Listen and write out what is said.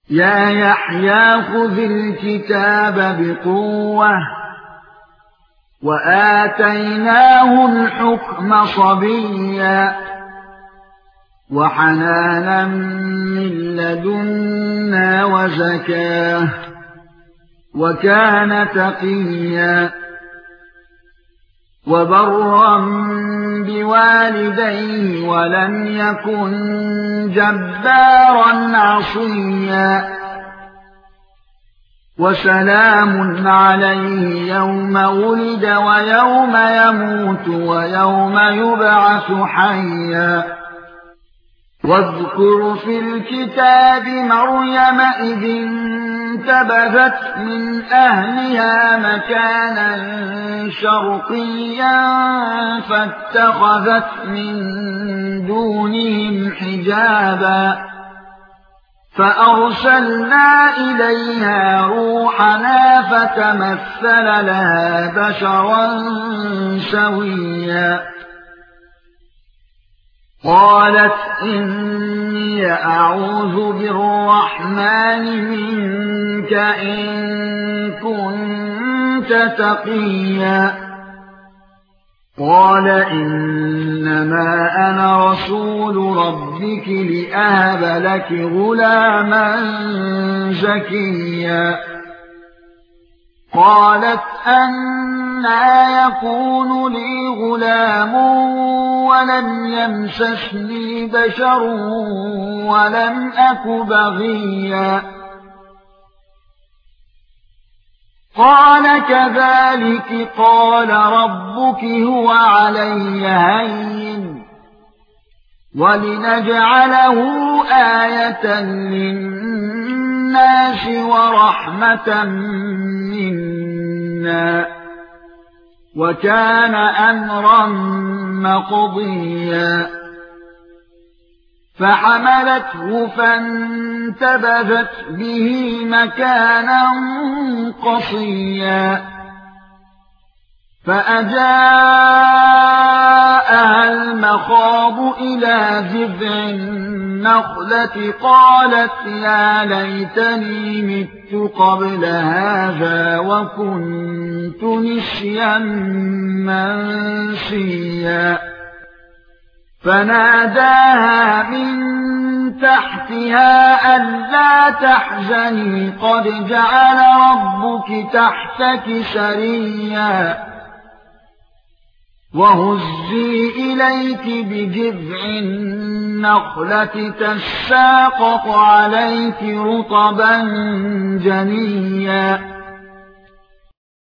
يا يحيى خذ الكتاب بقوة وآتيناه الحكم صبيا وحنانا من لدنا وزكاة وكان تقيا وبرا بوالديه ولم يكن جبارا عصيا وسلام عليه يوم ولد ويوم يموت ويوم يبعث حيا واذكر في الكتاب مريم إذ انتبذت من أهلها مكانا شرقيا فاتخذت من دونهم حجابا فأرسلنا إليها روحنا فتمثل لها بشرا سويا قالت إني أعوذ بالرحمن منك إن كنت تقيا قال إنما أنا رسول ربك لأهب لك غلاما زكيا قالت أنى يكون لي غلام ولم يمسسني بشر ولم أك بغيا قال كذلك قال ربك هو علي هين ولنجعله آية للناس ورحمة منا وكان أمرا مقضيا فحملته فانتبذت به مكانا قصيا فأجاءها المخاض إلى جذع النخلة قالت يا ليتني مت قبل هذا وكنت نسيا منسيا فناداها من تحتها ألا تحزني قد جعل ربك تحتك سريا وهزي إليك بجذع النخلة تساقط عليك رطبا جنيا